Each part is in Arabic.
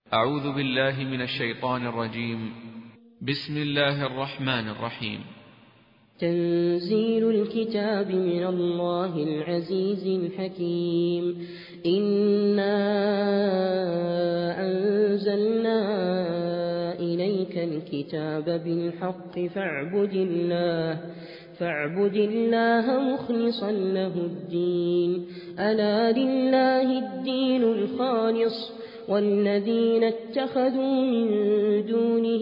أعوذ بالله من الشيطان الرجيم. بسم الله الرحمن الرحيم. تنزيل الكتاب من الله العزيز الحكيم. إنا أنزلنا إليك الكتاب بالحق فاعبد الله مخلصا له الدين. ألا لله الدين الخالص والذين اتخذوا من دونه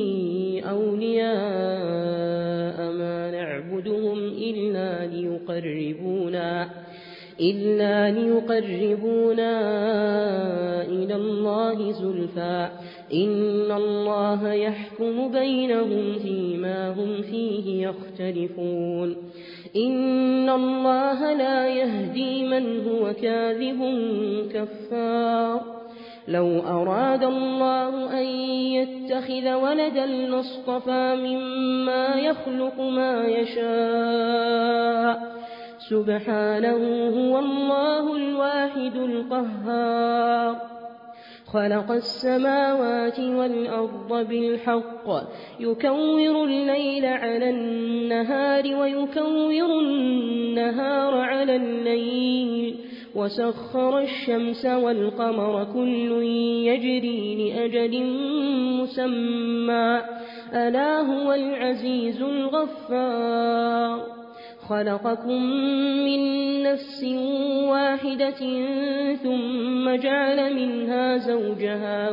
أولياء ما نعبدهم إلا ليقربونا إلى الله زلفى إن الله يحكم بينهم فيما هم فيه يختلفون. إن الله لا يهدي من هو كاذب كفار. لو أراد الله أن يتخذ ولدا لاصطفى مما يخلق ما يشاء سبحانه هو الله الواحد القهار. خلق السماوات والأرض بالحق يكور الليل على النهار ويكور النهار على الليل وسخر الشمس والقمر كل يجري لأجل مسمى ألا هو العزيز الغفار. خلقكم من نفس واحدة ثم جعل منها زوجها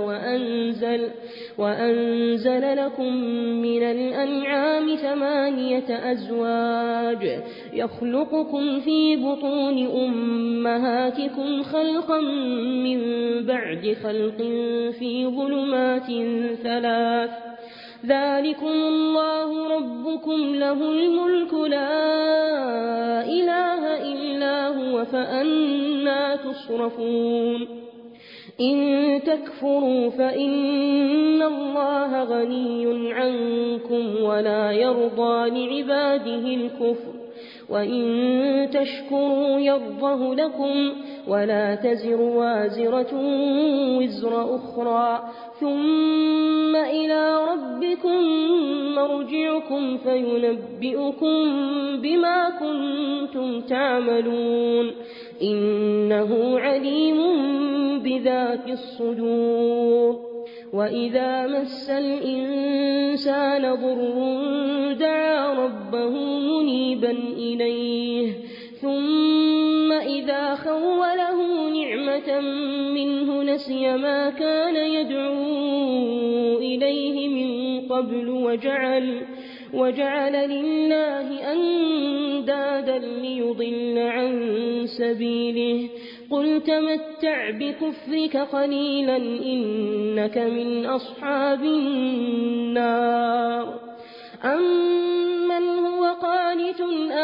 وأنزل لكم من الأنعام 8 أزواج يخلقكم في بطون أمهاتكم خلقا من بعد خلق في ظلمات 3 ذلكم الله ربكم له الملك لا إله إلا هو فأنى تصرفون. إن تكفروا فإن الله غني عنكم ولا يرضى لعباده الكفر وإن تشكروا يرضه لكم ولا تزر وازرة وزر أخرى ثم إلى ربكم مرجعكم فينبئكم بما كنتم تعملون إنه عليم بذات الصدور. وإذا مس الإنسان ضر دعا ربه منيبا إليه ثم إذا خوله نعمة منه نسي ما كان يدعو إليه من قبل وجعل لله أندادا ليضل عن سبيله. قل تمتع بكفرك قليلا إنك من أصحاب النار. أمن هو قانت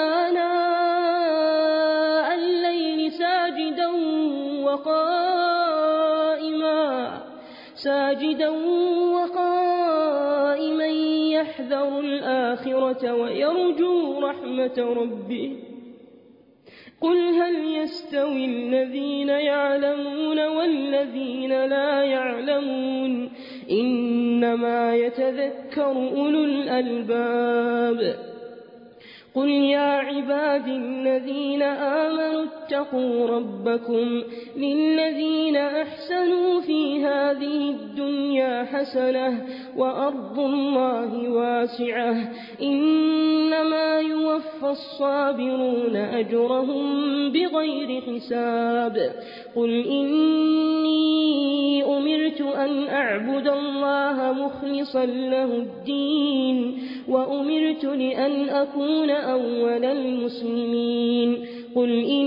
آناء الليل ساجدا وقائما يحذر الآخرة ويرجو رحمة ربه. قل هل يستوي الذين يعلمون والذين لا يعلمون إنما يتذكر أولو الألباب. قل يا عبادي الذين آمنوا اتقوا ربكم للذين أحسنوا في هذه الدنيا حسنة وأرض الله واسعة إنما يوفى الصابرون أجرهم بغير حساب. قل إني أمرت أن أعبد الله مخلصا له الدين وأمرت لأن أكون أول المسلمين. قل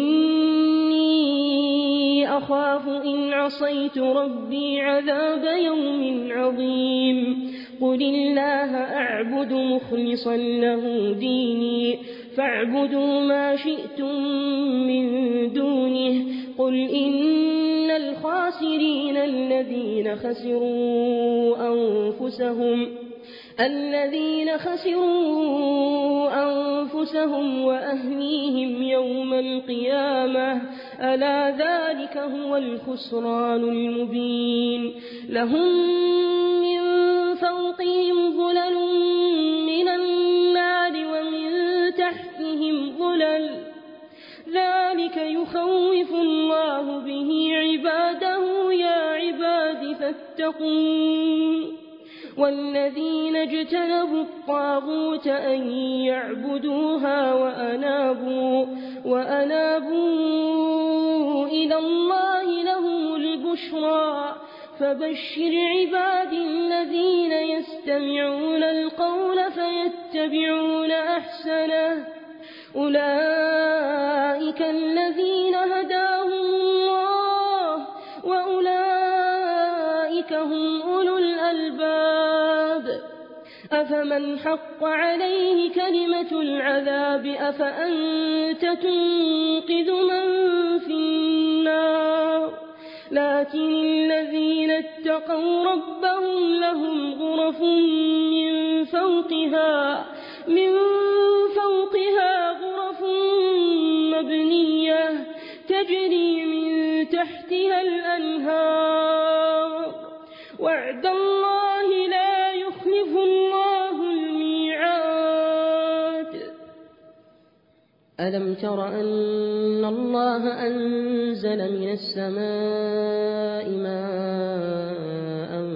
إني أخاف إن عصيت ربي عذاب يوم عظيم. قل الله أعبد مخلصا له ديني فاعبدوا ما شئتم من دونه. قل إن الخاسرين الذين خسروا الذين خسروا أنفسهم وأهليهم يوم القيامة ألا ذلك هو الخسران المبين لهم من فوقهم ظلل من النار ومن تحتهم ظلل ذلك يخوف الله به عباده يا عباد فاتقون والذين اجتنبوا الطاغوت أن يعبدوها وأنابوا إلى الله لهم البشرى فبشر عبادي الذين يستمعون القول فيتبعون أحسنه أولئك الذين هداهم الله وأولئك هم أولو الألباب أفمن حق عليه كلمة العذاب أفأنت تنقذ من في النار لكن الذين اتقوا ربهم لهم غرف من فوقها غرف مبنية تجري من تحتها الأنهار وعد الله لا يخلف الله الميعاد ألم تر أن الله أنزل من السماء ماء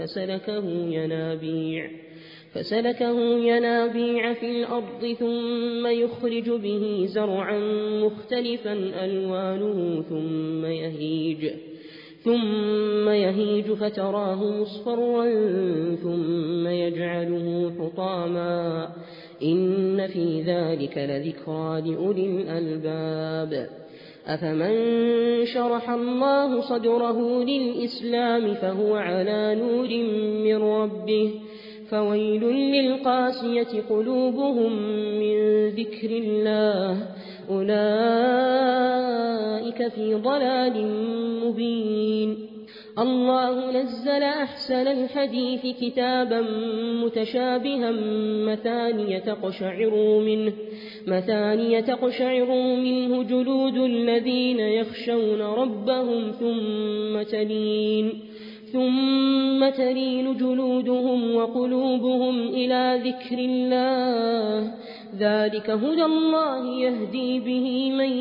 فسلكه ينابيع في الأرض ثم يخرج به زرعا مختلفا ألوانه ثم يهيج فتراه مصفرا ثم يجعله حطاما إن في ذلك لذكرى لأولي الألباب أفمن شرح الله صدره للإسلام فهو على نور من ربه فويل للقاسية قلوبهم من ذكر الله أولئك في ضلال مبين الله نزل أحسن الحديث كتابا متشابها مثانية تقشعر منه جلود الذين يخشون ربهم ثم تلين جلودهم وقلوبهم إلى ذكر الله ذلك هدى الله يهدي به من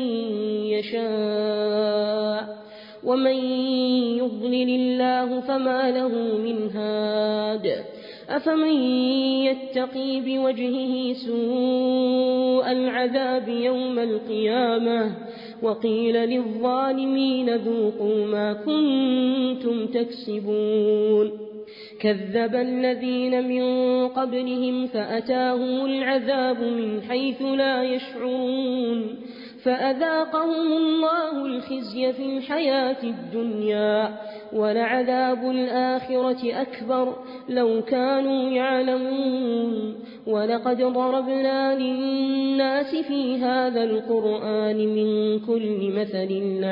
يشاء ومن يضلل الله فما له من هاد أفمن يتقي بوجهه سوء العذاب يوم القيامة وقيل للظالمين ذوقوا ما كنتم تكسبون كذب الذين من قبلهم فأتاهم العذاب من حيث لا يشعرون فأذاقهم الله الخزي في الحياة الدنيا ولعذاب الآخرة أكبر لو كانوا يعلمون ولقد ضربنا للناس في هذا القرآن من كل مثل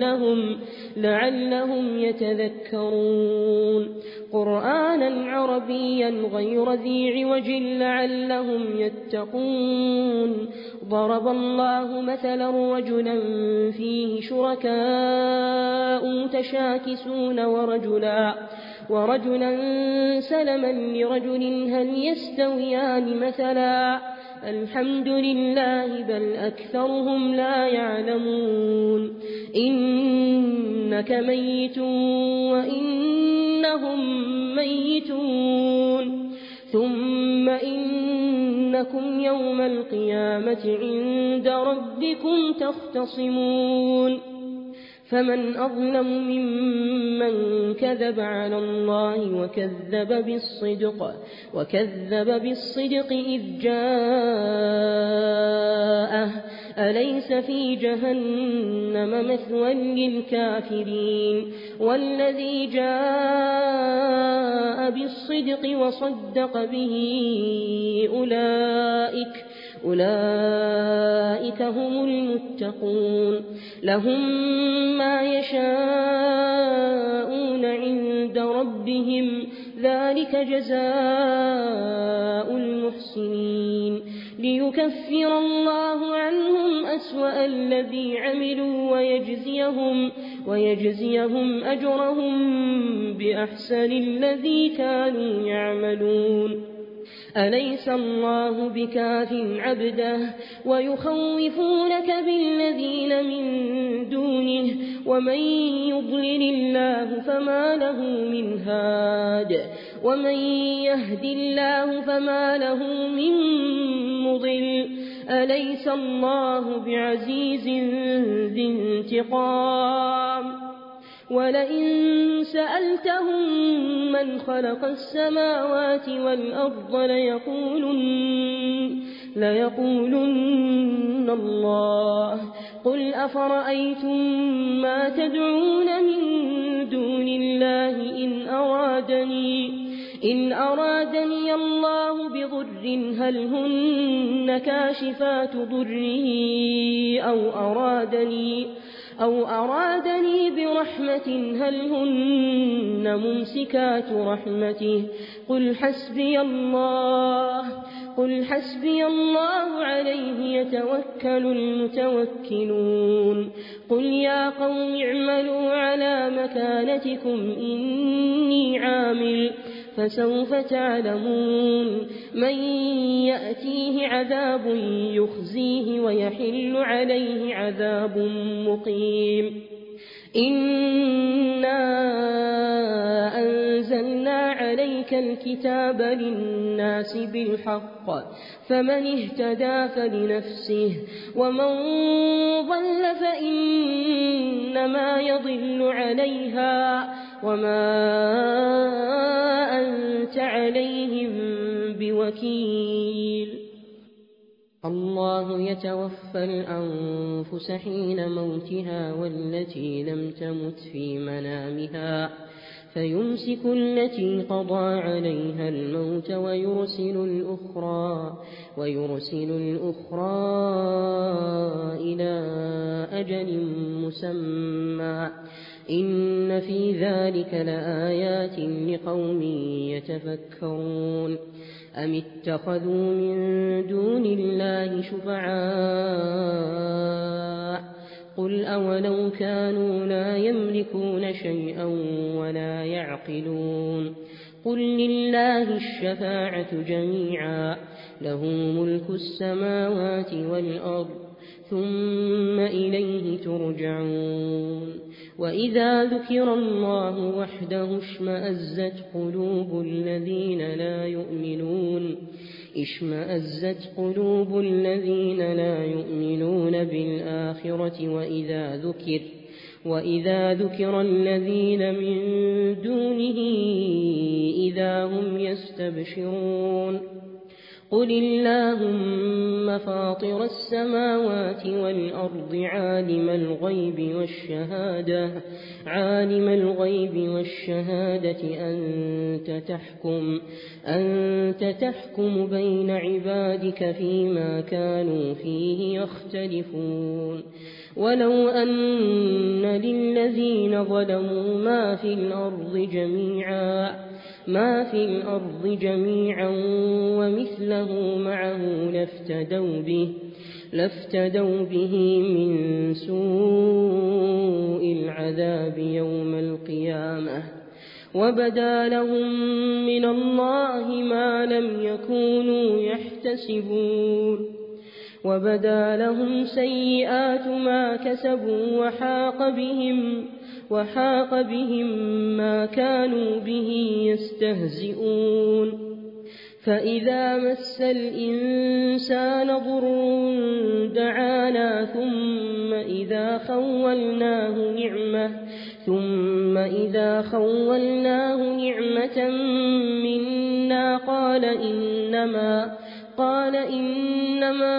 لعلهم يتذكرون قرآنا عربيا غير ذي عوج لعلهم يتقون ضرب الله مثلا رجلا فيه شركاء متشاكسون ورجلا سلما لرجل هل يستويان مثلا الحمد لله بل أكثرهم لا يعلمون إنك ميت وإنهم ميتون ثم إنكم يوم القيامة عند ربكم تختصمون فمن أظلم ممن كذب على الله وكذب بالصدق إذ جاءه أليس في جهنم مثوى للكافرين والذي جاء بالصدق وصدق به أولئك هم المتقون لهم ما يشاءون عند ربهم ذلك جزاء المحسنين ليكفر الله عنهم أسوأ الذي عملوا ويجزيهم أجرهم بأحسن الذي كانوا يعملون أليس الله بكاف عبده ويخوفونك بالذين من دونه ومن يضلل الله فما له من هاد ومن يهد الله فما له من مضل أليس الله بعزيز ذي انتقام ولئن سألتهم من خلق السماوات والأرض ليقولن الله قل أفرأيتم ما تدعون من دون الله إن أرادني الله بضر هل هن كاشفات ضره أو أرادني برحمة هل هن ممسكات رحمته قل حسبي الله عليه يتوكل المتوكلون قل يا قوم اعملوا على مكانتكم إني عامل فسوف تعلمون من يأتيه عذاب يخزيه ويحل عليه عذاب مقيم إنا أنزلنا عليك الكتاب للناس بالحق فمن اهتدى فلنفسه ومن ضل فإنما يضل عليها وما أنت عليهم بوكيل الله يتوفى الأنفس حين موتها والتي لم تمت في منامها فيمسك التي قضى عليها الموت ويرسل الأخرى إلى أجل مسمى إن في ذلك لآيات لقوم يتفكرون أم اتخذوا من دون الله شفعاء قل أولو كانوا لا يملكون شيئا ولا يعقلون قل لله الشفاعة جميعا له ملك السماوات والأرض ثم إليه ترجعون وإذا ذكر الله وحده اشمأزت قلوب الذين لا يؤمنون بالآخرة وإذا ذكر الذين من دونه إذا هم يستبشرون قل اللهم فاطر السماوات والأرض عالم الغيب والشهادة أنت تحكم بين عبادك فيما كانوا فيه يختلفون ولو أن للذين ظلموا ما في الأرض جميعا ومثله معه لافتدوا به من سوء العذاب يوم القيامة وبدا لهم من الله ما لم يكونوا يحتسبون وبدا لهم سيئات ما كسبوا وحاق بهم ما كانوا به يستهزئون فإذا مس الإنسان ضر دعانا ثم إذا خولناه نعمة منا قال إنما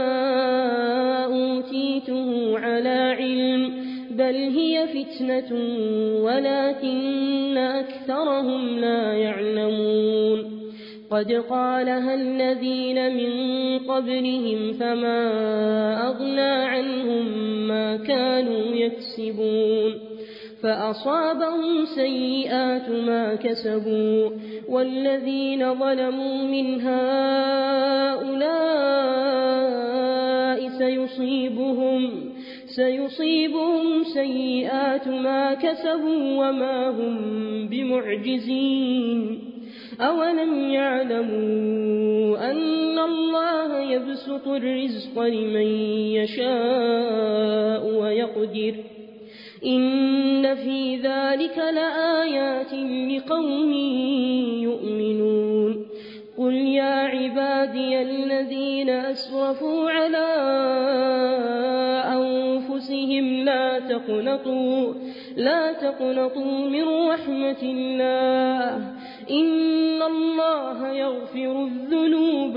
أوتيته على علم بل هي فتنة ولكن أكثرهم لا يعلمون قد قالها الذين من قبلهم فما أغنى عنهم ما كانوا يكسبون فأصابهم سيئات ما كسبوا والذين ظلموا من هؤلاء سيصيبهم سيئات ما كسبوا وما هم بمعجزين أولم يعلموا أن الله يبسط الرزق لمن يشاء ويقدر إن في ذلك لآيات لقوم يؤمنون قل يا عبادي الذين أسرفوا على أنفسهم لا تقنطوا من رحمة الله إن الله يغفر الذنوب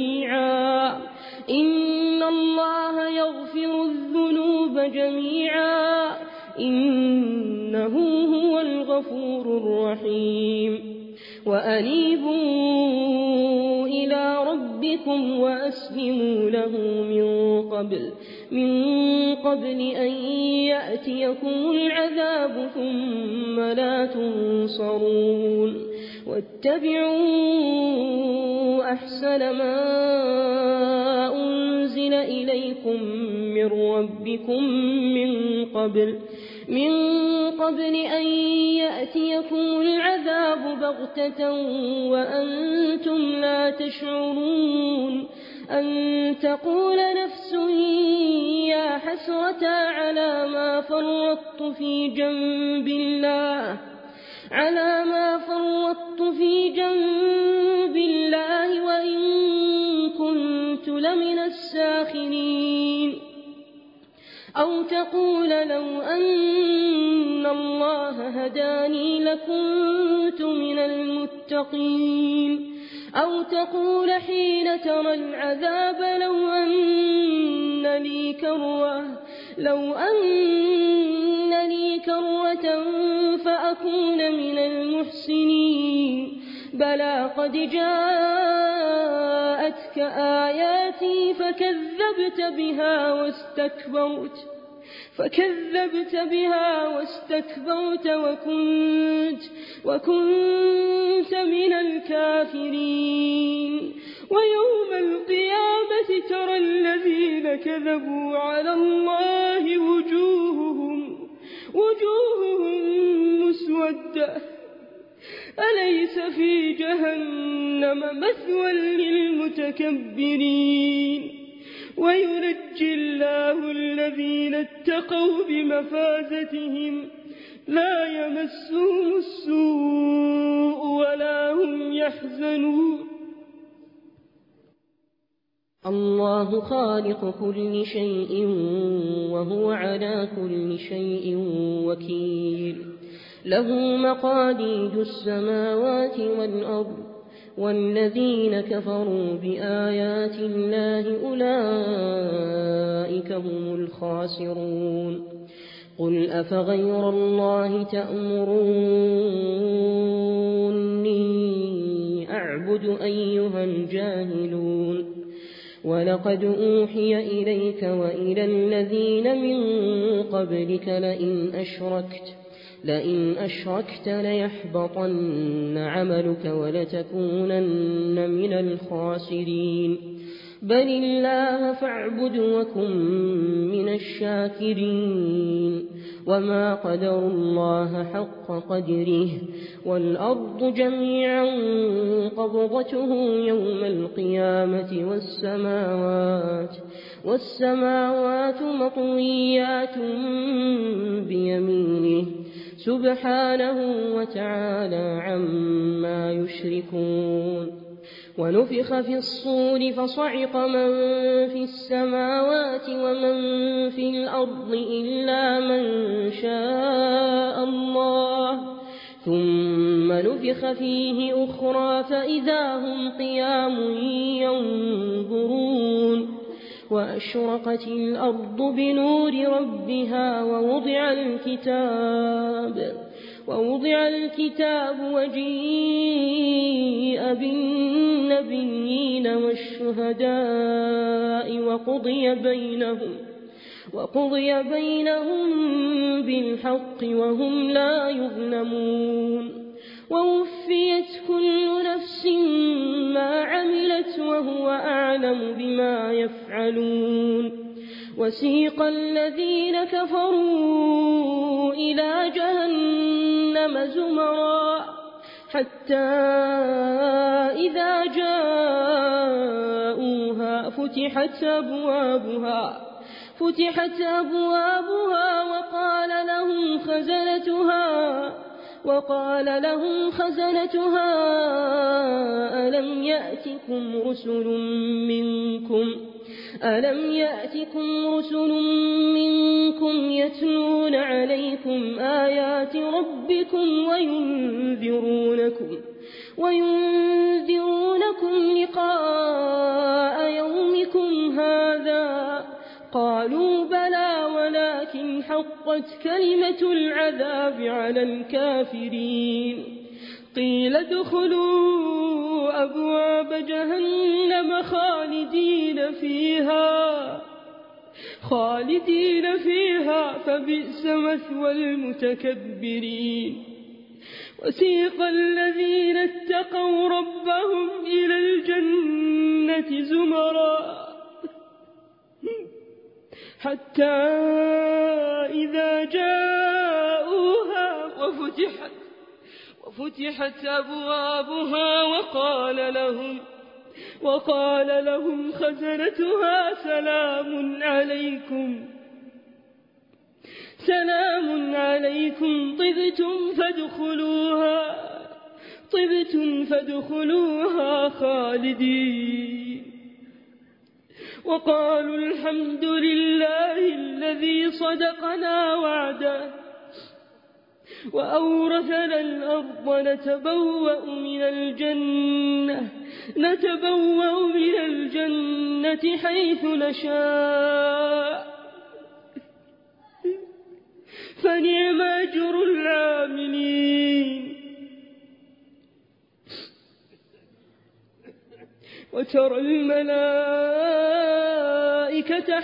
جميعا إنه هو الغفور الرحيم وأنيبوا إلى ربكم وأسلموا له من قبل أن يأتيكم العذاب ثم لا تنصرون واتبعوا أحسن ما أنزل إليكم من ربكم من قبل أن يأتيكم العذاب بغتة وأنتم لا تشعرون أن تقول نفس يا حسرة على ما فرطت في جنب الله وإن كنت لمن الساخرين أو تقول لو أن الله هداني لكنت من المتقين أو تقول حين ترى العذاب لو أن لي كرة فأكون من المحسنين بلى قد جاءتك آياتي فكذبت بها واستكبرت وكنت من الكافرين ويوم القيامة ترى الذين كذبوا على الله وجوههم مسودة أليس في جهنم مثوى للمتكبرين وينجي الله الذين اتقوا بمفازتهم لا يمسهم السوء ولا هم يحزنون الله خالق كل شيء وهو على كل شيء وكيل له مقاليد السماوات والأرض والذين كفروا بآيات الله أولئك هم الخاسرون قل أفغير الله تأمروني أعبد أيها الجاهلون ولقد أوحي إليك وإلى الذين من قبلك لئن أشركت ليحبطن عملك ولتكونن من الخاسرين بل الله فاعبد وكن من الشاكرين وما قدر الله حق قدره والأرض جميعا قبضته يوم القيامة والسماوات مطويات بيمينه سبحانه وتعالى عما يشركون ونفخ في الصور فصعق من في السماوات ومن في الأرض إلا من شاء الله ثم نفخ فيه أخرى فإذا هم قيام ينظرون وأشرقت الأرض بنور ربها ووضع الكتاب وجيء بالنبيين والشهداء وقضي بينهم بالحق وهم لا يظلمون ووفيت كل نفس ما عملت وهو أعلم بما يفعلون وسيق الذين كفروا إلى جهنم زمرا حتى إذا جاءوها فتحت أبوابها وقال لهم خزنتها ألم يأتكم رسل منكم يتلون عليكم آيات ربكم وينذرونكم لقاء يومكم هذا قالوا بلى ولكن حقت كلمة العذاب على الكافرين قيل ادخلوا أبواب جهنم خالدين فيها فبئس مثوى المتكبرين وسيق الذين اتقوا ربهم إلى الجنة زمرا حتى إذا جاءوها وفتحت أبوابها وقال لهم خزنتها سلام عليكم طبتم فادخلوها خالدين وقالوا الحمد لله الذي صدقنا وعده وأورثنا الأرض نتبوأ من الجنة حيث نشاء فنعم أجر العاملين وترى الملائكة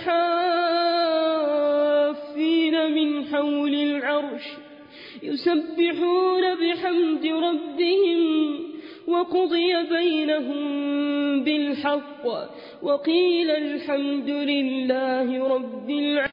حافين من حول العرش يسبحون بحمد ربهم وقضي بينهم بالحق وقيل الحمد لله رب العالمين.